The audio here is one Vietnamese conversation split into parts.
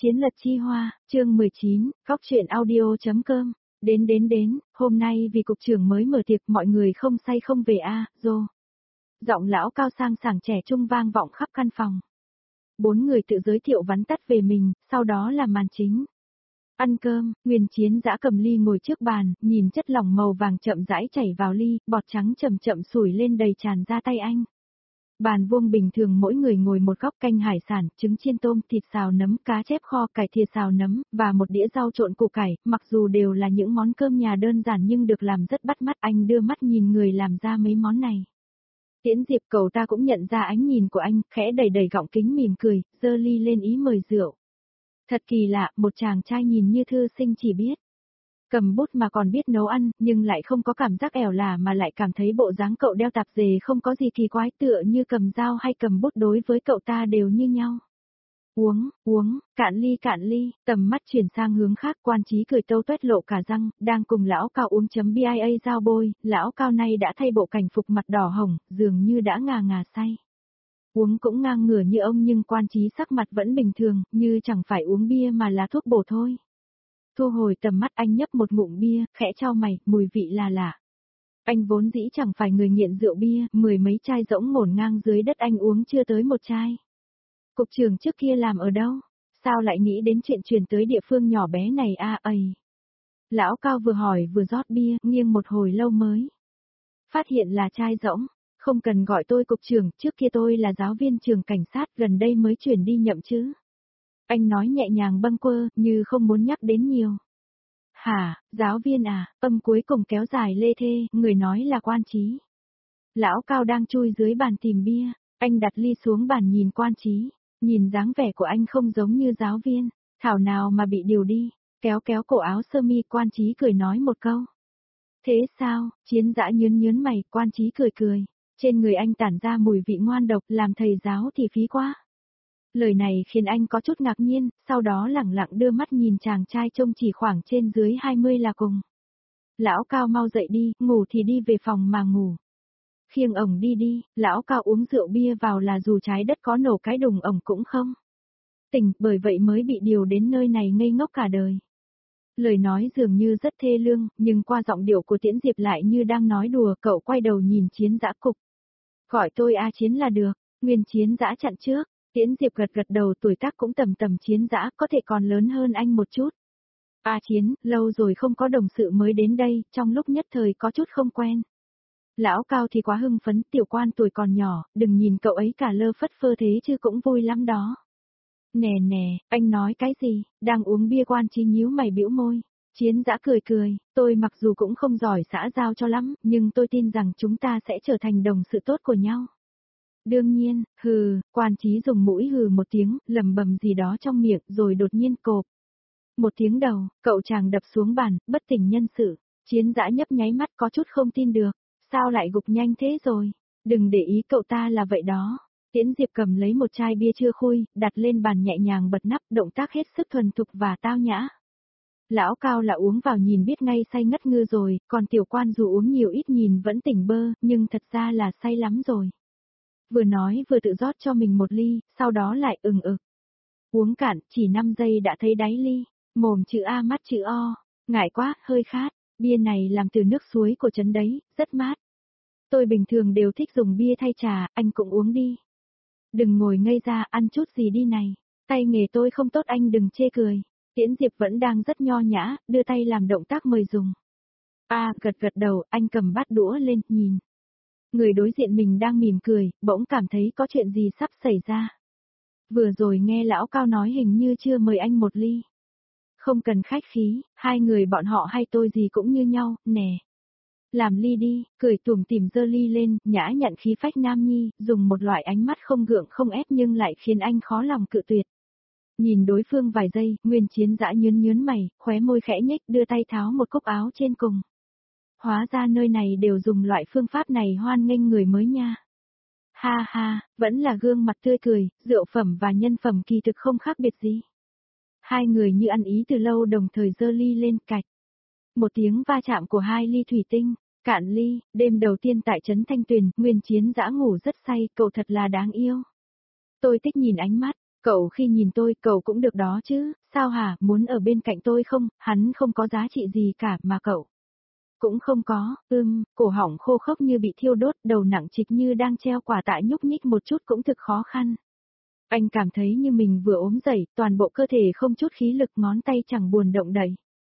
Chiến lật chi hoa, chương 19, góc truyện audio.com. Đến, hôm nay vì cục trưởng mới mở tiệc mọi người không say không về Dô. Giọng lão cao sang sảng trẻ trung vang vọng khắp căn phòng. 4 người tự giới thiệu vắn tắt về mình, sau đó là màn chính. Ăn cơm, Nguyên Chiến Dã cầm ly ngồi trước bàn, nhìn chất lỏng màu vàng chậm rãi chảy vào ly, bọt trắng chậm chậm sủi lên đầy tràn ra tay anh. Bàn vuông bình thường mỗi người ngồi một góc, canh hải sản, trứng chiên tôm, thịt xào nấm, cá chép kho, cải thìa xào nấm, và một đĩa rau trộn củ cải, mặc dù đều là những món cơm nhà đơn giản nhưng được làm rất bắt mắt. Anh đưa mắt nhìn người làm ra mấy món này. Tiễn Diệp cậu ta cũng nhận ra ánh nhìn của anh, khẽ đẩy đẩy gọng kính mỉm cười, giơ ly lên ý mời rượu. Thật kỳ lạ, một chàng trai nhìn như thư sinh chỉ biết cầm bút mà còn biết nấu ăn, nhưng lại không có cảm giác ẻo lả mà lại cảm thấy bộ dáng cậu đeo tạp dề không có gì kỳ quái, tựa như cầm dao hay cầm bút đối với cậu ta đều như nhau. Uống, cạn ly, tầm mắt chuyển sang hướng khác, Quan Chí cười tâu tuét lộ cả răng, đang cùng lão cao uống chấm bia dao bôi, lão cao này đã thay bộ cảnh phục mặt đỏ hồng, dường như đã ngà say. Uống cũng ngang ngửa như ông nhưng Quan Chí sắc mặt vẫn bình thường, như chẳng phải uống bia mà là thuốc bổ thôi. Thu hồi tầm mắt anh nhấp một ngụm bia, khẽ chau mày, mùi vị là lạ. Anh vốn dĩ chẳng phải người nghiện rượu bia, 10 mấy chai rỗng ngổn ngang dưới đất anh uống chưa tới một chai. Cục trưởng trước kia làm ở đâu? Sao lại nghĩ đến chuyện chuyển tới địa phương nhỏ bé này ầy? Lão Cao vừa hỏi vừa rót bia, nghiêng một hồi lâu mới phát hiện là chai rỗng. Không cần gọi tôi cục trưởng, trước kia tôi là giáo viên trường cảnh sát, gần đây mới chuyển đi nhậm chứ. Anh nói nhẹ nhàng bâng quơ, như không muốn nhắc đến nhiều. Hả, giáo viên âm cuối cùng kéo dài lê thê, người nói là Quan Chí. Lão Cao đang chui dưới bàn tìm bia, anh đặt ly xuống bàn nhìn Quan Chí, nhìn dáng vẻ của anh không giống như giáo viên, thảo nào mà bị điều đi, kéo cổ áo sơ mi. Quan Chí cười nói một câu. Thế sao? Chiến Dã nhớn mày, Quan Chí cười. Trên người anh tản ra mùi vị ngoan độc, làm thầy giáo thì phí quá. Lời này khiến anh có chút ngạc nhiên, sau đó lẳng lặng đưa mắt nhìn chàng trai trông chỉ khoảng trên dưới 20 là cùng. Lão Cao mau dậy đi, ngủ thì đi về phòng mà ngủ. Khiêng ổng đi, lão Cao uống rượu bia vào là dù trái đất có nổ cái đùng ổng cũng không tỉnh, bởi vậy mới bị điều đến nơi này ngây ngốc cả đời. Lời nói dường như rất thê lương, nhưng qua giọng điệu của Tiễn Diệp lại như đang nói đùa. Cậu quay đầu nhìn Chiến Dã cục. Gọi tôi Chiến là được. Nguyên Chiến Dã chặn trước. Tiễn Diệp gật đầu, tuổi tác cũng tầm Chiến Dã, có thể còn lớn hơn anh một chút. Chiến, lâu rồi không có đồng sự mới đến đây, trong lúc nhất thời có chút không quen. Lão Cao thì quá hưng phấn, tiểu Quan tuổi còn nhỏ, đừng nhìn cậu ấy cả lơ phất phơ thế chứ cũng vui lắm đó. Nè, anh nói cái gì? Đang uống bia. Quan Chí nhíu mày bĩu môi. Chiến Dã cười, tôi mặc dù cũng không giỏi xã giao cho lắm, nhưng tôi tin rằng chúng ta sẽ trở thành đồng sự tốt của nhau. Đương nhiên, Quan Chí dùng mũi hừ một tiếng, lẩm bẩm gì đó trong miệng rồi đột nhiên cộp. Một tiếng đầu, cậu chàng đập xuống bàn, bất tỉnh nhân sự. Chiến Dã nhấp nháy mắt có chút không tin được. Sao lại gục nhanh thế rồi? Đừng để ý cậu ta là vậy đó. Tiễn Diệp cầm lấy một chai bia chưa khui, đặt lên bàn nhẹ nhàng bật nắp, động tác hết sức thuần thục và tao nhã. Lão Cao là uống vào nhìn biết ngay say ngất ngư rồi, còn tiểu Quan dù uống nhiều ít nhìn vẫn tỉnh bơ, nhưng thật ra là say lắm rồi. Vừa nói vừa tự rót cho mình một ly, sau đó lại ực. Uống cạn, chỉ 5 giây đã thấy đáy ly, mồm chữ A mắt chữ O, ngại quá, hơi khát, bia này làm từ nước suối của trấn đấy, rất mát. Tôi bình thường đều thích dùng bia thay trà, anh cũng uống đi. Đừng ngồi ngây ra, ăn chút gì đi này, tay nghề tôi không tốt anh đừng chê cười. Tiễn Diệp vẫn đang rất nho nhã, đưa tay làm động tác mời dùng. Gật đầu, anh cầm bát đũa lên, nhìn. Người đối diện mình đang mỉm cười, bỗng cảm thấy có chuyện gì sắp xảy ra. Vừa rồi nghe lão Cao nói hình như chưa mời anh một ly. Không cần khách khí, hai người bọn họ hay tôi gì cũng như nhau, nè. Làm ly đi, cười tủm tỉm giơ ly lên, nhã nhặn khí phách nam nhi, dùng một loại ánh mắt không gượng không ép nhưng lại khiến anh khó lòng cự tuyệt. Nhìn đối phương vài giây, Nguyên Chiến Dã nhớn mày, khóe môi khẽ nhếch, đưa tay tháo một cúc áo trên cùng. Hóa ra nơi này đều dùng loại phương pháp này hoan nghênh người mới nha. Ha, vẫn là gương mặt tươi cười, rượu phẩm và nhân phẩm kỳ thực không khác biệt gì. Hai người như ăn ý từ lâu đồng thời giơ ly lên, cạch. Một tiếng va chạm của hai ly thủy tinh, cạn ly. Đêm đầu tiên tại trấn Thanh Tuyền, Nguyên Chiến Dã ngủ rất say, cậu thật là đáng yêu. Tôi thích nhìn ánh mắt Cậu khi nhìn tôi, cậu cũng được đó chứ, sao hả, muốn ở bên cạnh tôi không, hắn không có giá trị gì cả mà cậu. Cũng không có, cổ họng khô khốc như bị thiêu đốt, đầu nặng trịch như đang treo quả tạ nhúc nhích một chút cũng thực khó khăn. Anh cảm thấy như mình vừa ốm dậy, toàn bộ cơ thể không chút khí lực, ngón tay chẳng buồn động đậy.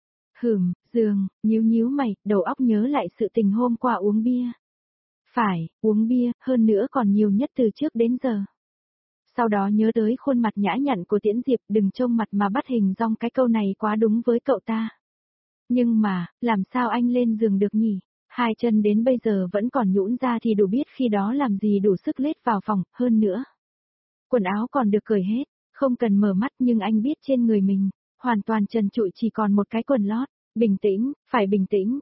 Dương, nhíu mày, đầu óc nhớ lại sự tình hôm qua uống bia. Phải, uống bia, hơn nữa còn nhiều nhất từ trước đến giờ. Sau đó nhớ tới khuôn mặt nhã nhặn của Tiễn Diệp, đừng trông mặt mà bắt hình dong, cái câu này quá đúng với cậu ta. Nhưng mà, làm sao anh lên giường được nhỉ? Hai chân đến bây giờ vẫn còn nhũn ra thì đủ biết khi đó làm gì đủ sức lết vào phòng, hơn nữa. Quần áo còn được cởi hết, không cần mở mắt, nhưng anh biết trên người mình, hoàn toàn trần trụi, chỉ còn một cái quần lót. Bình tĩnh, phải bình tĩnh,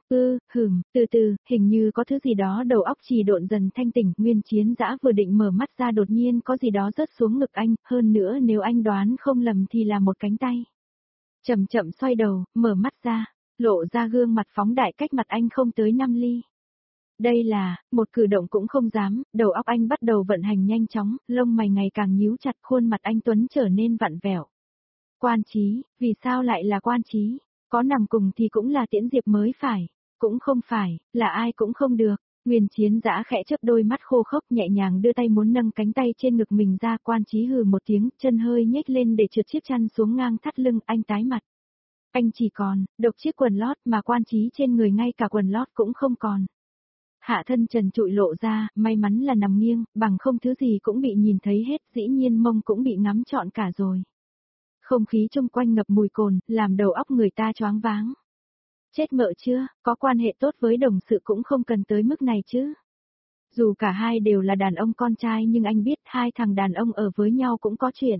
từ từ, hình như có thứ gì đó, đầu óc trì độn dần thanh tỉnh, Nguyên Chiến Dã vừa định mở mắt ra đột nhiên có gì đó rớt xuống ngực anh, hơn nữa nếu anh đoán không lầm thì là một cánh tay. Chậm chậm xoay đầu, mở mắt ra, lộ ra gương mặt phóng đại cách mặt anh không tới 5 ly. Đây là, một cử động cũng không dám, đầu óc anh bắt đầu vận hành nhanh chóng, lông mày ngày càng nhíu chặt, khuôn mặt anh Tuấn trở nên vặn vẹo. Quan Chí, vì sao lại là Quan Chí? Có nằm cùng thì cũng là Tiễn Diệp mới phải, cũng không phải, là ai cũng không được. Nguyên Chiến Dã khẽ chớp đôi mắt khô khốc, nhẹ nhàng đưa tay muốn nâng cánh tay trên ngực mình ra, Quan Chí hừ một tiếng, chân hơi nhếch lên để trượt chiếc chăn xuống ngang thắt lưng, anh tái mặt. Anh chỉ còn, độc chiếc quần lót mà Quan Chí trên người ngay cả quần lót cũng không còn. Hạ thân trần trụi lộ ra, may mắn là nằm nghiêng, bằng không thứ gì cũng bị nhìn thấy hết, dĩ nhiên mông cũng bị ngắm trọn cả rồi. Không khí chung quanh ngập mùi cồn, làm đầu óc người ta choáng váng. Chết mợ chưa, có quan hệ tốt với đồng sự cũng không cần tới mức này chứ. Dù cả hai đều là đàn ông con trai nhưng anh biết hai thằng đàn ông ở với nhau cũng có chuyện.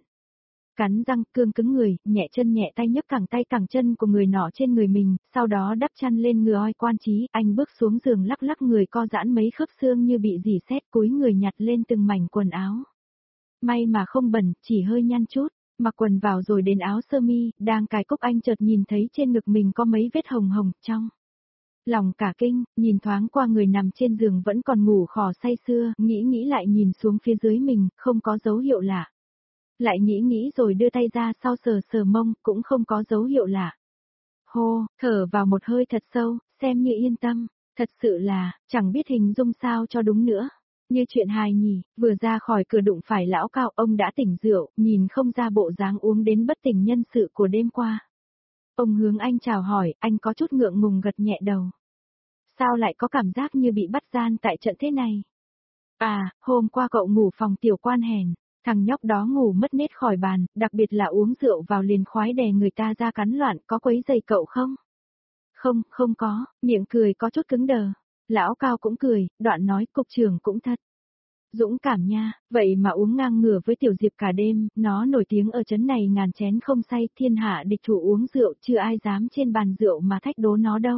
Cắn răng, cương cứng người, nhẹ chân nhẹ tay nhấc cẳng tay cẳng chân của người nọ trên người mình, sau đó đắp chăn lên người oi Quan Chí, anh bước xuống giường lắc lắc người co giãn mấy khớp xương như bị rỉ sét, cúi người nhặt lên từng mảnh quần áo. May mà không bẩn, chỉ hơi nhăn chút. Mặc quần vào rồi đến áo sơ mi, đang cài cúc anh chợt nhìn thấy trên ngực mình có mấy vết hồng hồng, trong lòng cả kinh, nhìn thoáng qua người nằm trên giường vẫn còn ngủ khò say sưa, nghĩ lại nhìn xuống phía dưới mình, không có dấu hiệu lạ. Lại nghĩ rồi đưa tay ra sau sờ mông, cũng không có dấu hiệu lạ. Hô, thở vào một hơi thật sâu, xem như yên tâm, thật sự là, chẳng biết hình dung sao cho đúng nữa. Như chuyện hài nhỉ, vừa ra khỏi cửa đụng phải lão Cao, ông đã tỉnh rượu, nhìn không ra bộ dáng uống đến bất tỉnh nhân sự của đêm qua. Ông hướng anh chào hỏi, anh có chút ngượng ngùng gật nhẹ đầu. Sao lại có cảm giác như bị bắt gian tại trận thế này? À, hôm qua cậu ngủ phòng Tiểu Quan hèn, thằng nhóc đó ngủ mất nết khỏi bàn, đặc biệt là uống rượu vào liền khoái đè người ta ra cắn loạn, có quấy giày cậu không? Không có, miệng cười có chút cứng đờ. Lão Cao cũng cười, đoạn nói cục trưởng cũng thật dũng cảm nha, vậy mà uống ngang ngửa với Tiểu Diệp cả đêm, nó nổi tiếng ở trấn này ngàn chén không say, thiên hạ địch thủ uống rượu, chưa ai dám trên bàn rượu mà thách đố nó đâu.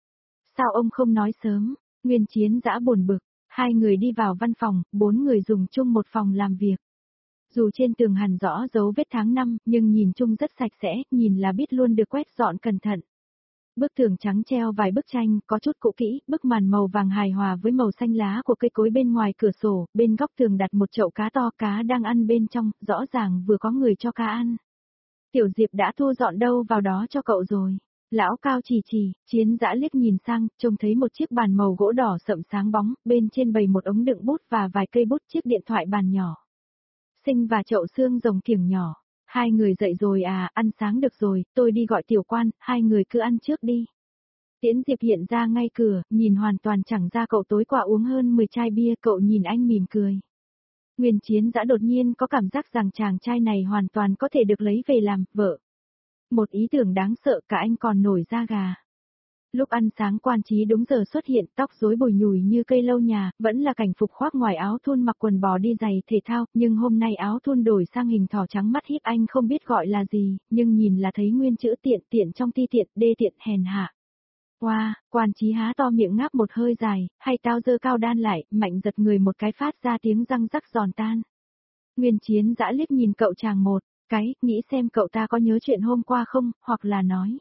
Sao ông không nói sớm? Nguyên Chiến Dã buồn bực, hai người đi vào văn phòng, 4 người dùng chung một phòng làm việc. Dù trên tường hằn rõ dấu vết tháng năm, nhưng nhìn chung rất sạch sẽ, nhìn là biết luôn được quét dọn cẩn thận. Bức tường trắng treo vài bức tranh, có chút cũ kỹ, bức màn màu vàng hài hòa với màu xanh lá của cây cối bên ngoài cửa sổ, bên góc tường đặt một chậu cá to, cá đang ăn bên trong, rõ ràng vừa có người cho cá ăn. Tiểu Diệp đã thu dọn đâu vào đó cho cậu rồi. Lão Cao chỉ, Chiến Dã liếc nhìn sang, trông thấy một chiếc bàn màu gỗ đỏ sậm sáng bóng, bên trên bày một ống đựng bút và vài cây bút, chiếc điện thoại bàn nhỏ. Sinh và chậu xương rồng kiểng nhỏ. Hai người dậy rồi à, ăn sáng được rồi, tôi đi gọi Tiểu Quan, hai người cứ ăn trước đi. Tiễn Diệp hiện ra ngay cửa, nhìn hoàn toàn chẳng ra cậu tối qua uống hơn 10 chai bia, cậu nhìn anh mỉm cười. Nguyên Chiến Dã đột nhiên có cảm giác rằng chàng trai này hoàn toàn có thể được lấy về làm vợ. Một ý tưởng đáng sợ, cả anh còn nổi da gà. Lúc ăn sáng Quan Chí đúng giờ xuất hiện, tóc rối bùi nhùi như cây lâu nhà, vẫn là cảnh phục khoác ngoài áo thun mặc quần bò đi giày thể thao, nhưng hôm nay áo thun đổi sang hình thỏ trắng, mắt híp, anh không biết gọi là gì, nhưng nhìn là thấy nguyên chữ tiện trong ti tiện, đê tiện hèn hạ. Wow, Quan Chí há to miệng ngáp một hơi dài, hay tao giơ cao đan lại, mạnh giật người một cái phát ra tiếng răng rắc giòn tan. Nguyên Chiến Dã liếc nhìn cậu chàng một cái, nghĩ xem cậu ta có nhớ chuyện hôm qua không, hoặc là nói.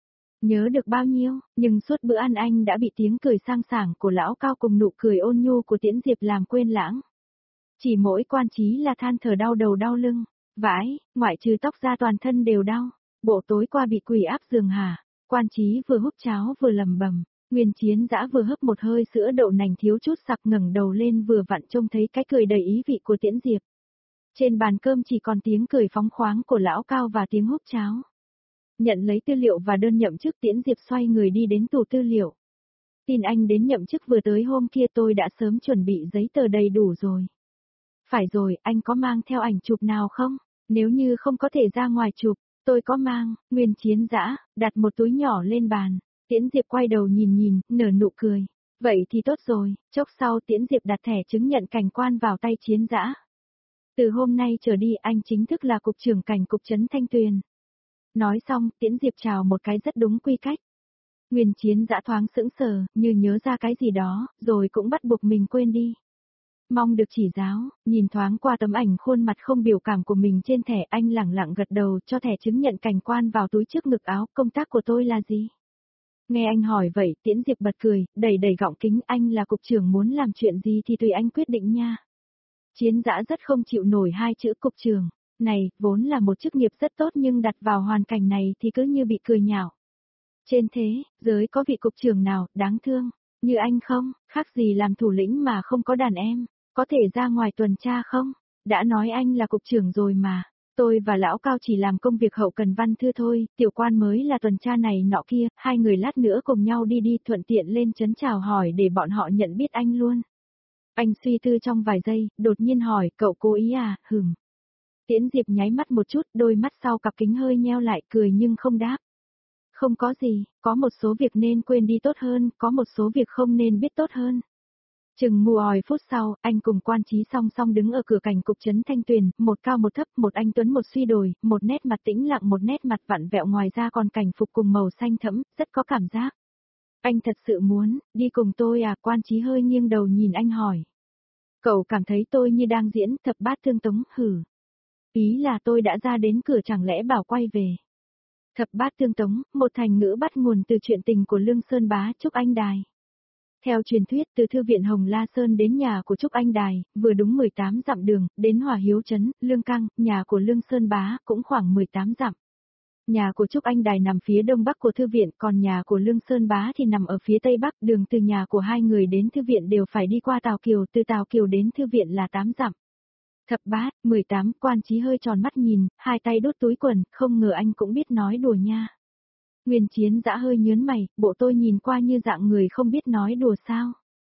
Nhớ được bao nhiêu, nhưng suốt bữa ăn anh đã bị tiếng cười sang sảng của lão Cao cùng nụ cười ôn nhu của Tiễn Diệp làm quên lãng. Chỉ mỗi Quan Chí là than thở đau đầu đau lưng, Vãi, ngoại trừ tóc ra toàn thân đều đau. Bộ tối qua bị quỷ áp giường hả? Quan Chí vừa hút cháo vừa lầm bầm. Nguyên Chiến Dã vừa hấp một hơi sữa đậu nành thiếu chút sặc ngẩng đầu lên vừa vặn trông thấy cái cười đầy ý vị của Tiễn Diệp. Trên bàn cơm chỉ còn tiếng cười phóng khoáng của lão Cao và tiếng hút cháo. Nhận lấy tư liệu và đơn nhậm chức, Tiễn Diệp xoay người đi đến tủ tư liệu. Tin anh đến nhậm chức vừa tới hôm kia tôi đã sớm chuẩn bị giấy tờ đầy đủ rồi. Phải rồi, anh có mang theo ảnh chụp nào không? Nếu như không có thể ra ngoài chụp, tôi có mang. Nguyên Chiến Dã đặt một túi nhỏ lên bàn. Tiễn Diệp quay đầu nhìn, nở nụ cười. Vậy thì tốt rồi, chốc sau Tiễn Diệp đặt thẻ chứng nhận cảnh quan vào tay Chiến Dã. Từ hôm nay trở đi anh chính thức là cục trưởng cảnh cục trấn Thanh Tuyền. Nói xong, Tiễn Diệp chào một cái rất đúng quy cách. Nguyên Chiến Dã thoáng sững sờ, như nhớ ra cái gì đó, rồi cũng bắt buộc mình quên đi. Mong được chỉ giáo, nhìn thoáng qua tấm ảnh khuôn mặt không biểu cảm của mình trên thẻ, anh lẳng lặng gật đầu cho thẻ chứng nhận cảnh quan vào túi trước ngực áo. Công tác của tôi là gì? Nghe anh hỏi vậy, Tiễn Diệp bật cười, đẩy gọng kính, anh là cục trưởng, muốn làm chuyện gì thì tùy anh quyết định nha. Chiến Dã rất không chịu nổi hai chữ cục trưởng. Này, vốn là một chức nghiệp rất tốt nhưng đặt vào hoàn cảnh này thì cứ như bị cười nhạo. Trên thế giới có vị cục trưởng nào đáng thương như anh không? Khác gì làm thủ lĩnh mà không có đàn em. Có thể ra ngoài tuần tra không? Đã nói anh là cục trưởng rồi mà. Tôi và lão Cao chỉ làm công việc hậu cần văn thư thôi, tiểu quan mới là tuần tra này nọ kia, hai người lát nữa cùng nhau đi thuận tiện lên trấn chào hỏi để bọn họ nhận biết anh luôn. Anh suy tư trong vài giây, đột nhiên hỏi, cậu cố ý à? Tiễn Diệp nháy mắt một chút, đôi mắt sau cặp kính hơi nheo lại, cười nhưng không đáp. Không có gì, có một số việc nên quên đi tốt hơn, có một số việc không nên biết tốt hơn. Chừng mù òi phút sau, anh cùng Quan Chí song song đứng ở cửa cảnh cục trấn Thanh Tuyền, một cao một thấp, một anh tuấn một suy đồi, một nét mặt tĩnh lặng một nét mặt vặn vẹo, ngoài ra còn cảnh phục cùng màu xanh thẫm, rất có cảm giác. Anh thật sự muốn đi cùng tôi à? Quan Chí hơi nghiêng đầu nhìn anh hỏi. Cậu cảm thấy tôi như đang diễn thập bát tương tống? Ý là tôi đã ra đến cửa chẳng lẽ bảo quay về. Thập bát tương tống, một thành ngữ bắt nguồn từ chuyện tình của Lương Sơn Bá Trúc Anh Đài. Theo truyền thuyết, từ thư viện Hồng La Sơn đến nhà của Trúc Anh Đài, vừa đúng 18 dặm đường, đến Hòa Hiếu Trấn, Lương Căng, nhà của Lương Sơn Bá, cũng khoảng 18 dặm. Nhà của Trúc Anh Đài nằm phía đông bắc của thư viện, còn nhà của Lương Sơn Bá thì nằm ở phía tây bắc. Đường từ nhà của hai người đến thư viện đều phải đi qua Tào Kiều, từ Tào Kiều đến thư viện là 8 dặm. Thập bát, 18, Quan Chí hơi tròn mắt nhìn, hai tay đút túi quần, không ngờ anh cũng biết nói đùa nha. Nguyên Chiến Dã hơi nhớn mày, bộ tôi nhìn qua như dạng người không biết nói đùa sao.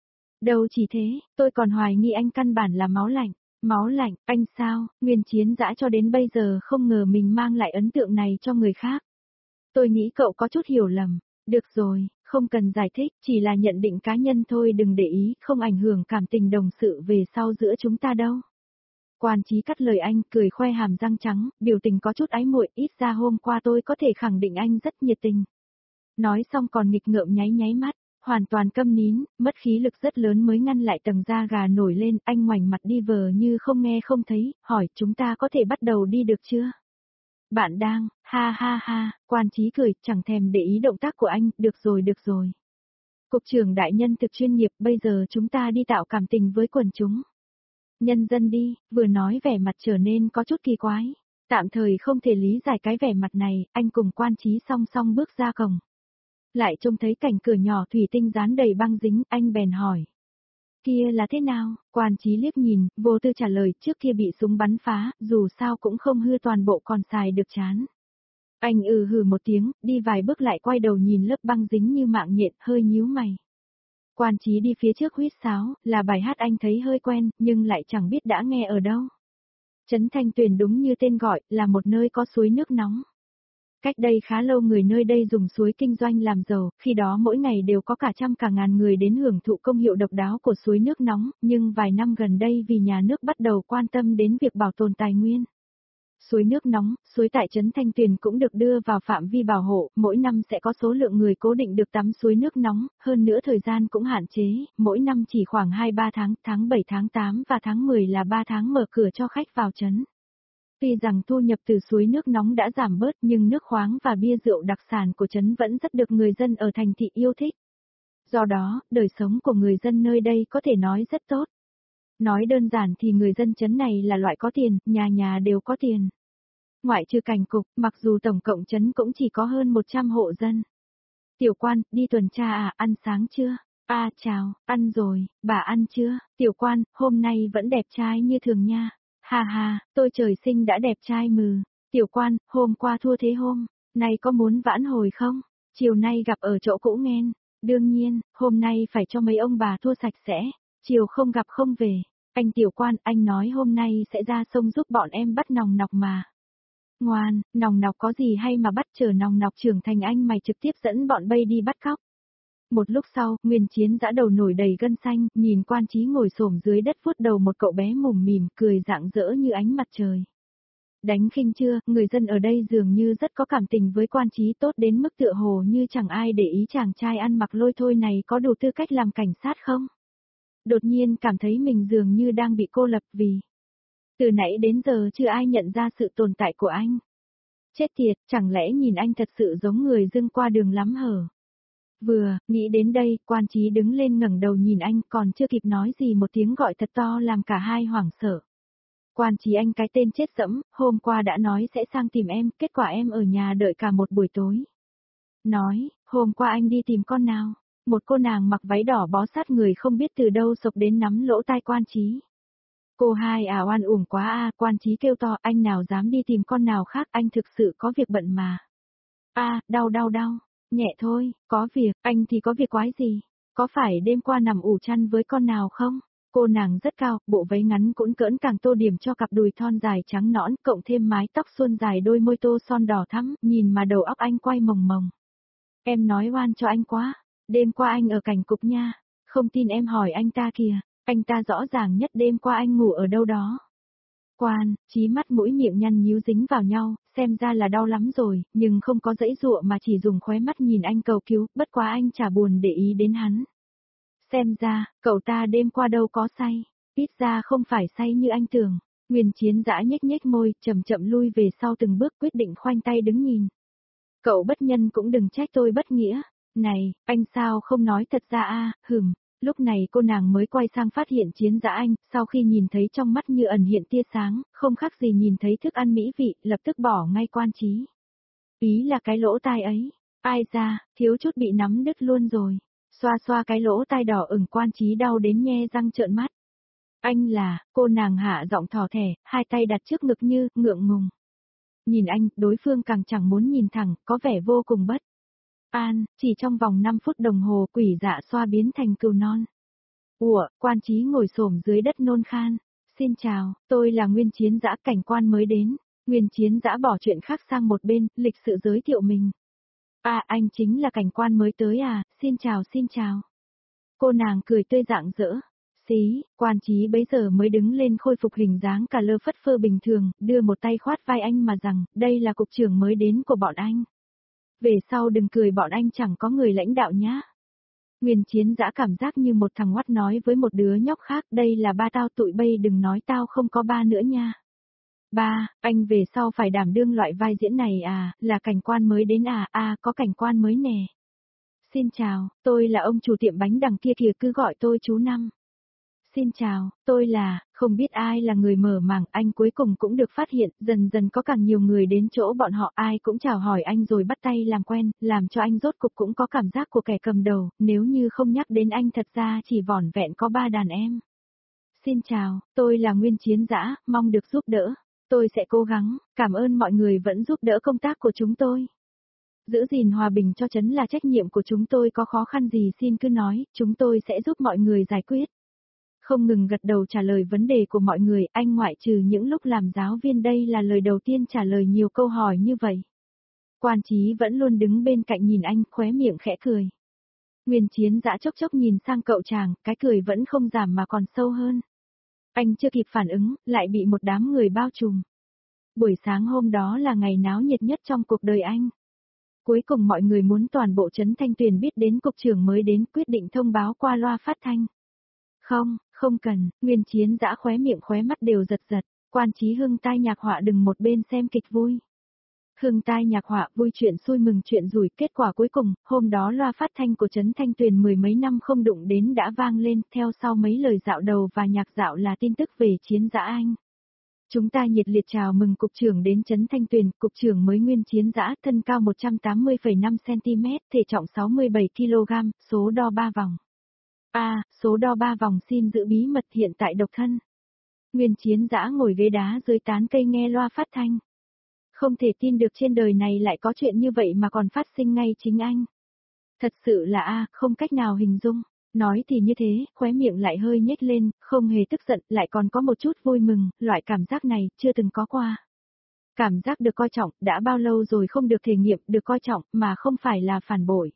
Đâu chỉ thế, tôi còn hoài nghi anh căn bản là máu lạnh. Máu lạnh, anh sao? Nguyên Chiến Dã cho đến bây giờ không ngờ mình mang lại ấn tượng này cho người khác. Tôi nghĩ cậu có chút hiểu lầm. Được rồi, không cần giải thích, chỉ là nhận định cá nhân thôi, đừng để ý, không ảnh hưởng cảm tình đồng sự về sau giữa chúng ta đâu. Quan Chí cắt lời anh, cười khoe hàm răng trắng, biểu tình có chút ái muội, ít ra hôm qua tôi có thể khẳng định anh rất nhiệt tình. Nói xong còn nghịch ngợm nháy mắt, hoàn toàn câm nín, mất khí lực rất lớn mới ngăn lại tầng da gà nổi lên, anh ngoảnh mặt đi vờ như không nghe không thấy, hỏi chúng ta có thể bắt đầu đi được chưa? Bạn đang, ha, Quan Chí cười, chẳng thèm để ý động tác của anh, được rồi. Cục trưởng đại nhân thực chuyên nghiệp, bây giờ chúng ta đi tạo cảm tình với quần chúng. Nhân dân đi, vừa nói vẻ mặt trở nên có chút kỳ quái. Tạm thời không thể lý giải cái vẻ mặt này, anh cùng Quan Chí song song bước ra cổng. Lại trông thấy cảnh cửa nhỏ thủy tinh dán đầy băng dính, anh bèn hỏi. Kia là thế nào? Quan Chí liếc nhìn, vô tư trả lời, trước kia bị súng bắn phá, dù sao cũng không hư toàn bộ, còn xài được chán. Anh hừ một tiếng, đi vài bước lại quay đầu nhìn lớp băng dính như mạng nhện, hơi nhíu mày. Quan Chí đi phía trước huýt sáo, là bài hát anh thấy hơi quen, nhưng lại chẳng biết đã nghe ở đâu. Trấn Thanh Tuyền đúng như tên gọi, là một nơi có suối nước nóng. Cách đây khá lâu người nơi đây dùng suối kinh doanh làm giàu, khi đó mỗi ngày đều có cả trăm cả ngàn người đến hưởng thụ công hiệu độc đáo của suối nước nóng, nhưng vài năm gần đây vì nhà nước bắt đầu quan tâm đến việc bảo tồn tài nguyên. Suối nước nóng, suối tại trấn Thanh Tuyền cũng được đưa vào phạm vi bảo hộ, mỗi năm sẽ có số lượng người cố định được tắm suối nước nóng, hơn nữa thời gian cũng hạn chế, mỗi năm chỉ khoảng 2-3 tháng, tháng 7 tháng 8 và tháng 10 là 3 tháng mở cửa cho khách vào trấn. Tuy rằng thu nhập từ suối nước nóng đã giảm bớt nhưng nước khoáng và bia rượu đặc sản của trấn vẫn rất được người dân ở thành thị yêu thích. Do đó, đời sống của người dân nơi đây có thể nói rất tốt. Nói đơn giản thì người dân trấn này là loại có tiền, nhà nhà đều có tiền. ngoại trừ cảnh cục, mặc dù tổng cộng trấn cũng chỉ có hơn 100 hộ dân. Tiểu quan, đi tuần tra à, ăn sáng chưa? Chào, ăn rồi, bà ăn chưa? Tiểu quan, hôm nay vẫn đẹp trai như thường nha. Ha ha, tôi trời sinh đã đẹp trai mừ. Tiểu quan, hôm qua thua thế hôm, nay có muốn vãn hồi không? Chiều nay gặp ở chỗ cũ nghen. Đương nhiên, hôm nay phải cho mấy ông bà thua sạch sẽ. Chiều không gặp không về. Anh tiểu quan, anh nói hôm nay sẽ ra sông giúp bọn em bắt nòng nọc mà. Ngoan, nòng nọc có gì hay mà bắt, chờ nòng nọc trưởng thành anh mày trực tiếp dẫn bọn bay đi bắt cóc. Một lúc sau, Nguyên Chiến giã đầu nổi đầy gân xanh, nhìn Quan Chí ngồi xổm dưới đất vuốt đầu một cậu bé mủm mỉm, cười rạng rỡ như ánh mặt trời. Đánh khinh chưa, người dân ở đây dường như rất có cảm tình với Quan Chí, tốt đến mức tựa hồ như chẳng ai để ý chàng trai ăn mặc lôi thôi này có đủ tư cách làm cảnh sát không? Đột nhiên cảm thấy mình dường như đang bị cô lập vì từ nãy đến giờ chưa ai nhận ra sự tồn tại của anh. Chết tiệt, chẳng lẽ nhìn anh thật sự giống người dưng qua đường lắm hở? Vừa, nghĩ đến đây, Quan Chí đứng lên ngẩng đầu nhìn anh, còn chưa kịp nói gì một tiếng gọi thật to làm cả hai hoảng sợ. Quan Chí, anh cái tên chết dẫm, hôm qua đã nói sẽ sang tìm em, kết quả em ở nhà đợi cả một buổi tối. Nói, hôm qua anh đi tìm con nào? Một cô nàng mặc váy đỏ bó sát người không biết từ đâu sộc đến nắm lỗ tai Quan Chí. Cô hai oan uổng quá Quan Chí kêu to, anh nào dám đi tìm con nào khác, anh thực sự có việc bận mà. Đau. Nhẹ thôi, có việc, anh thì có việc quái gì? Có phải đêm qua nằm ủ chăn với con nào không? Cô nàng rất cao, bộ váy ngắn cũng cỡn càng tô điểm cho cặp đùi thon dài trắng nõn, cộng thêm mái tóc suôn dài đôi môi tô son đỏ thắm, nhìn mà đầu óc anh quay mồng mồng. Em nói oan cho anh quá, đêm qua anh ở cảnh cục nha, không tin em hỏi anh ta kìa, anh ta rõ ràng nhất đêm qua anh ngủ ở đâu đó. Quan Chí mắt mũi miệng nhăn nhíu dính vào nhau, xem ra là đau lắm rồi, nhưng không có dãy dụa mà chỉ dùng khóe mắt nhìn anh cầu cứu, bất quá anh chả buồn để ý đến hắn. Xem ra, cậu ta đêm qua đâu có say, ít ra không phải say như anh tưởng. Nguyên Chiến giã nhếch nhếch môi, chậm chậm lui về sau từng bước, quyết định khoanh tay đứng nhìn. Cậu bất nhân cũng đừng trách tôi bất nghĩa. Này, anh sao không nói thật ra Lúc này cô nàng mới quay sang phát hiện Chiến giã anh, sau khi nhìn thấy trong mắt như ẩn hiện tia sáng, không khác gì nhìn thấy thức ăn mỹ vị, lập tức bỏ ngay Quan Chí. Ý là cái lỗ tai ấy, ai ra, thiếu chút bị nắm đứt luôn rồi. Xoa xoa cái lỗ tai đỏ ửng, Quan Chí đau đến nhe răng trợn mắt. Anh là, cô nàng hạ giọng thỏ thẻ, hai tay đặt trước ngực như, ngượng ngùng. Nhìn anh, đối phương càng chẳng muốn nhìn thẳng, có vẻ vô cùng bất chỉ trong vòng 5 phút đồng hồ quỷ dạ xoa biến thành cừu non. Quan Chí ngồi xổm dưới đất nôn khan. Xin chào, tôi là Nguyên Chiến giã, cảnh quan mới đến. Nguyên Chiến giã bỏ chuyện khác sang một bên, lịch sự giới thiệu mình. Anh chính là cảnh quan mới tới xin chào. Cô nàng cười tươi rạng rỡ. Xí, Quan Chí bấy giờ mới đứng lên khôi phục hình dáng cả lơ phất phơ bình thường, đưa một tay khoát vai anh mà rằng, đây là cục trưởng mới đến của bọn anh. Về sau đừng cười, bọn anh chẳng có người lãnh đạo nhá. Nguyên Chiến giã cảm giác như một thằng ngoắt nói với một đứa nhóc khác, đây là ba tao, tụi bay đừng nói tao không có ba nữa nha. Ba, anh về sau phải đảm đương loại vai diễn này là cảnh quan mới đến có cảnh quan mới nè. Xin chào, tôi là ông chủ tiệm bánh đằng kia kìa, cứ gọi tôi chú Năm. Xin chào, tôi là, không biết ai là người mở mảng, anh cuối cùng cũng được phát hiện, dần dần có càng nhiều người đến chỗ bọn họ, ai cũng chào hỏi anh rồi bắt tay làm quen, làm cho anh rốt cục cũng có cảm giác của kẻ cầm đầu, nếu như không nhắc đến anh thật ra chỉ vỏn vẹn có 3 đàn em. Xin chào, tôi là Nguyên Chiến giã, mong được giúp đỡ. Tôi sẽ cố gắng, cảm ơn mọi người vẫn giúp đỡ công tác của chúng tôi. Giữ gìn hòa bình cho trấn là trách nhiệm của chúng tôi, có khó khăn gì xin cứ nói, chúng tôi sẽ giúp mọi người giải quyết. Không ngừng gật đầu trả lời vấn đề của mọi người, anh ngoại trừ những lúc làm giáo viên đây là lời đầu tiên trả lời nhiều câu hỏi như vậy. Quan Chí vẫn luôn đứng bên cạnh nhìn anh, khóe miệng khẽ cười. Nguyên Chiến giã chốc chốc nhìn sang cậu chàng, cái cười vẫn không giảm mà còn sâu hơn. Anh chưa kịp phản ứng, lại bị một đám người bao trùm. Buổi sáng hôm đó là ngày náo nhiệt nhất trong cuộc đời anh. Cuối cùng mọi người muốn toàn bộ trấn Thanh Tuyền biết đến cục trưởng mới đến, quyết định thông báo qua loa phát thanh. Không cần, Nguyên Chiến giã khóe miệng khóe mắt đều giật giật, Quan Chí hưng tai nhạc họa đừng một bên xem kịch vui. Hưng tai nhạc họa vui chuyện xui mừng chuyện rủi, kết quả cuối cùng, hôm đó loa phát thanh của trấn Thanh Tuyền mười mấy năm không đụng đến đã vang lên, theo sau mấy lời dạo đầu và nhạc dạo là tin tức về Chiến giã anh. Chúng ta nhiệt liệt chào mừng Cục trưởng đến Trấn Thanh Tuyền, Cục trưởng mới Nguyên Chiến Dã, thân cao 180,5cm, thể trọng 67kg, số đo 3 vòng. Số đo 3 vòng xin giữ bí mật, hiện tại độc thân. Nguyên Chiến Dã ngồi ghế đá dưới tán cây nghe loa phát thanh. Không thể tin được trên đời này lại có chuyện như vậy mà còn phát sinh ngay chính anh. Thật sự là không cách nào hình dung. Nói thì như thế, khóe miệng lại hơi nhếch lên, không hề tức giận, lại còn có một chút vui mừng, loại cảm giác này chưa từng có qua. Cảm giác được coi trọng, đã bao lâu rồi không được thể nghiệm, được coi trọng, mà không phải là phản bội.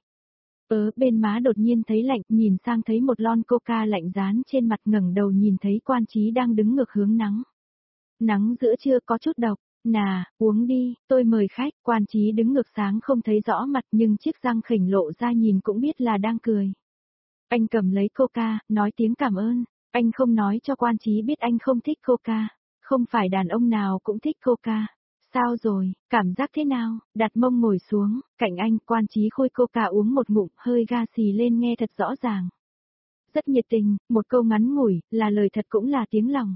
Bên má đột nhiên thấy lạnh, nhìn sang thấy một lon coca lạnh dán trên mặt, ngẩng đầu nhìn thấy Quan Chí đang đứng ngược hướng nắng. Nắng giữa trưa có chút độc, uống đi, tôi mời khách. Quan Chí đứng ngược sáng không thấy rõ mặt nhưng chiếc răng khểnh lộ ra nhìn cũng biết là đang cười. Anh cầm lấy coca, nói tiếng cảm ơn. Anh không nói cho Quan Chí biết anh không thích coca. Không phải đàn ông nào cũng thích coca. Sao rồi, cảm giác thế nào? Đặt mông ngồi xuống, cạnh anh, Quan Chí khui coca uống một ngụm, hơi ga xì lên nghe thật rõ ràng. Rất nhiệt tình, một câu ngắn ngủi, là lời thật cũng là tiếng lòng.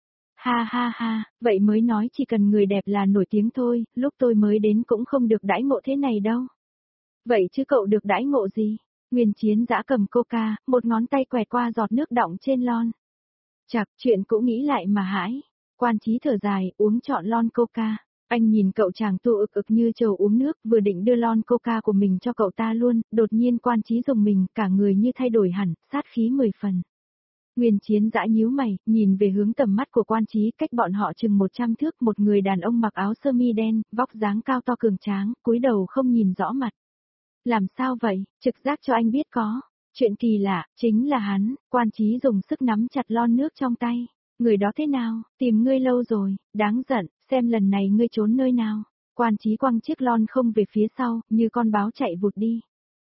Ha ha ha, vậy mới nói chỉ cần người đẹp là nổi tiếng thôi, lúc tôi mới đến cũng không được đãi ngộ thế này đâu. Vậy chứ cậu được đãi ngộ gì? Nguyên Chiến Dã cầm coca, một ngón tay quẹt qua giọt nước đọng trên lon. Chạc, chuyện cũ nghĩ lại mà hãi. Quan Chí thở dài, uống trọn lon coca. Anh nhìn cậu chàng tu ực ực như trâu uống nước, vừa định đưa lon coca của mình cho cậu ta luôn, đột nhiên Quan Chí rùng mình, cả người như thay đổi hẳn, sát khí 10 phần. Nguyên Chiến Dã nhíu mày, nhìn về hướng tầm mắt của Quan Chí, cách bọn họ chừng 100 thước, một người đàn ông mặc áo sơ mi đen, vóc dáng cao to cường tráng, cúi đầu không nhìn rõ mặt. Làm sao vậy, trực giác cho anh biết có. Chuyện kỳ lạ, chính là hắn. Quan Chí dùng sức nắm chặt lon nước trong tay. Người đó thế nào, tìm ngươi lâu rồi, đáng giận, xem lần này ngươi trốn nơi nào. Quan Chí quăng chiếc lon không về phía sau, như con báo chạy vụt đi.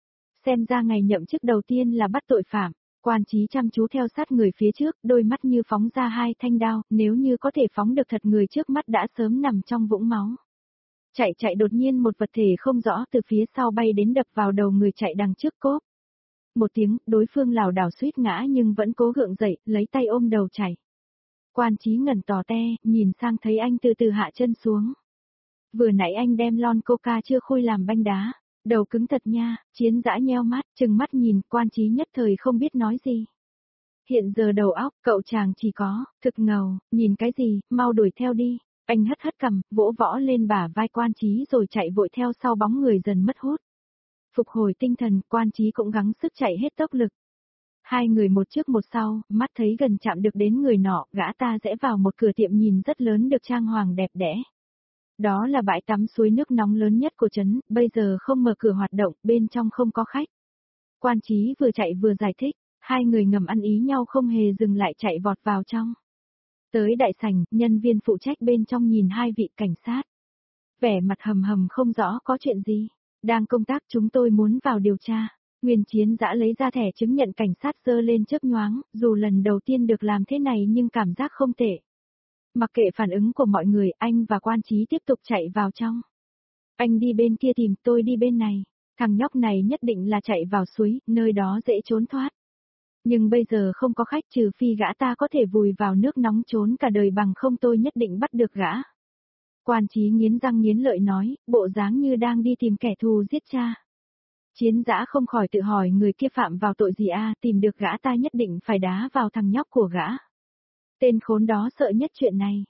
Xem ra ngày nhậm chức đầu tiên là bắt tội phạm. Quan Chí chăm chú theo sát người phía trước, đôi mắt như phóng ra hai thanh đao, nếu như có thể phóng được thật người trước mắt đã sớm nằm trong vũng máu. Chạy đột nhiên một vật thể không rõ từ phía sau bay đến đập vào đầu người chạy đằng trước cốp. Một tiếng, đối phương lảo đảo suýt ngã nhưng vẫn cố gượng dậy, lấy tay ôm đầu chạy. Quan Chí ngẩn tò te, nhìn sang thấy anh từ từ hạ chân xuống. Vừa nãy anh đem lon coca chưa khui làm banh đá. Đầu cứng thật nha. Chiến Dã nheo mắt, trừng mắt nhìn, Quan Chí nhất thời không biết nói gì. Hiện giờ đầu óc, cậu chàng chỉ có, thực ngầu, nhìn cái gì, mau đuổi theo đi. Anh hất hất cằm, vỗ võ lên bả vai Quan Chí rồi chạy vội theo sau bóng người dần mất hút. Phục hồi tinh thần, Quan Chí cũng gắng sức chạy hết tốc lực. Hai người một trước một sau, mắt thấy gần chạm được đến người nọ, gã ta rẽ vào một cửa tiệm nhìn rất lớn được trang hoàng đẹp đẽ. Đó là bãi tắm suối nước nóng lớn nhất của trấn, bây giờ không mở cửa hoạt động, bên trong không có khách. Quan Chí vừa chạy vừa giải thích, hai người ngầm ăn ý nhau không hề dừng lại chạy vọt vào trong. Tới đại sảnh, nhân viên phụ trách bên trong nhìn hai vị cảnh sát. Vẻ mặt hầm hầm không rõ có chuyện gì. Đang công tác chúng tôi muốn vào điều tra. Nguyên Chiến Dã lấy ra thẻ chứng nhận cảnh sát giơ lên chớp nhoáng, dù lần đầu tiên được làm thế này nhưng cảm giác không tệ. Mặc kệ phản ứng của mọi người, anh và Quan Chí tiếp tục chạy vào trong. Anh đi bên kia tìm, tôi đi bên này. Thằng nhóc này nhất định là chạy vào suối, nơi đó dễ trốn thoát. Nhưng bây giờ không có khách, trừ phi gã ta có thể vùi vào nước nóng trốn cả đời, bằng không tôi nhất định bắt được gã. Quan Chí nghiến răng nghiến lợi nói, bộ dáng như đang đi tìm kẻ thù giết cha. Chiến Dã không khỏi tự hỏi người kia phạm vào tội gì tìm được gã ta nhất định phải đá vào thằng nhóc của gã. Tên khốn đó sợ nhất chuyện này.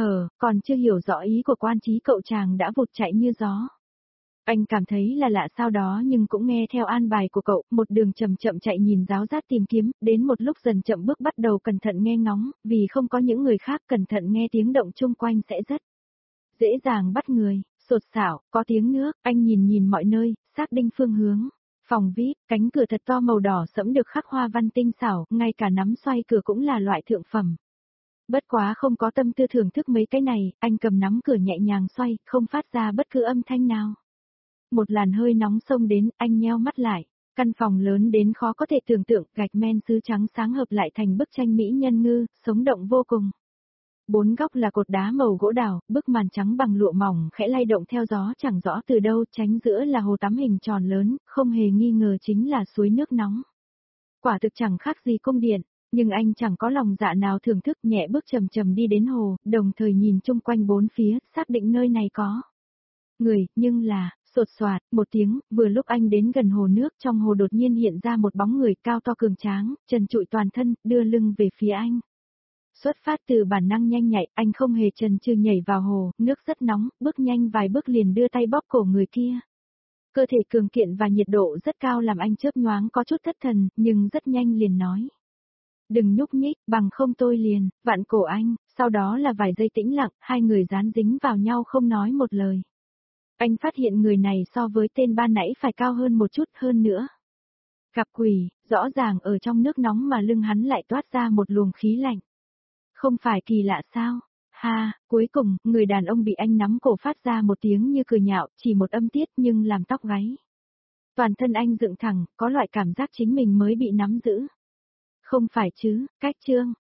Còn chưa hiểu rõ ý của Quan Chí cậu chàng đã vụt chạy như gió. Anh cảm thấy là lạ sau đó nhưng cũng nghe theo an bài của cậu, một đường chậm chậm chạy nhìn ráo rát tìm kiếm, đến một lúc dần chậm bước bắt đầu cẩn thận nghe ngóng, vì không có những người khác cẩn thận nghe tiếng động chung quanh sẽ rất dễ dàng bắt người. Sột sảo, có tiếng nước, anh nhìn mọi nơi, xác định phương hướng. Phòng VIP, cánh cửa thật to màu đỏ sẫm được khắc hoa văn tinh xảo, ngay cả nắm xoay cửa cũng là loại thượng phẩm. Bất quá không có tâm tư thưởng thức mấy cái này, anh cầm nắm cửa nhẹ nhàng xoay, không phát ra bất cứ âm thanh nào. Một làn hơi nóng xông đến, anh nheo mắt lại. Căn phòng lớn đến khó có thể tưởng tượng, gạch men sứ trắng sáng hợp lại thành bức tranh mỹ nhân ngư, sống động vô cùng. Bốn góc là cột đá màu gỗ đào, bức màn trắng bằng lụa mỏng khẽ lay động theo gió chẳng rõ từ đâu, tránh giữa là hồ tắm hình tròn lớn, không hề nghi ngờ chính là suối nước nóng. Quả thực chẳng khác gì cung điện. Nhưng anh chẳng có lòng dạ nào thưởng thức, nhẹ bước chậm chậm đi đến hồ, đồng thời nhìn chung quanh bốn phía, xác định nơi này có người, nhưng là, sột soạt, một tiếng, vừa lúc anh đến gần hồ nước, trong hồ đột nhiên hiện ra một bóng người cao to cường tráng, trần trụi toàn thân, đưa lưng về phía anh. Xuất phát từ bản năng nhanh nhạy, anh không hề chần chừ nhảy vào hồ, nước rất nóng, bước nhanh vài bước liền đưa tay bóp cổ người kia. Cơ thể cường kiện và nhiệt độ rất cao làm anh chớp nhoáng có chút thất thần, nhưng rất nhanh liền nói. Đừng nhúc nhích, bằng không tôi liền, vặn cổ anh, sau đó là vài giây tĩnh lặng, hai người dán dính vào nhau không nói một lời. Anh phát hiện người này so với tên ban nãy phải cao hơn một chút hơn nữa. Gặp quỷ, rõ ràng ở trong nước nóng mà lưng hắn lại toát ra một luồng khí lạnh. Không phải kỳ lạ sao? Ha, cuối cùng, người đàn ông bị anh nắm cổ phát ra một tiếng như cười nhạo, chỉ một âm tiết nhưng làm tóc gáy. Toàn thân anh dựng thẳng, có loại cảm giác chính mình mới bị nắm giữ. Không phải chứ, cách chương.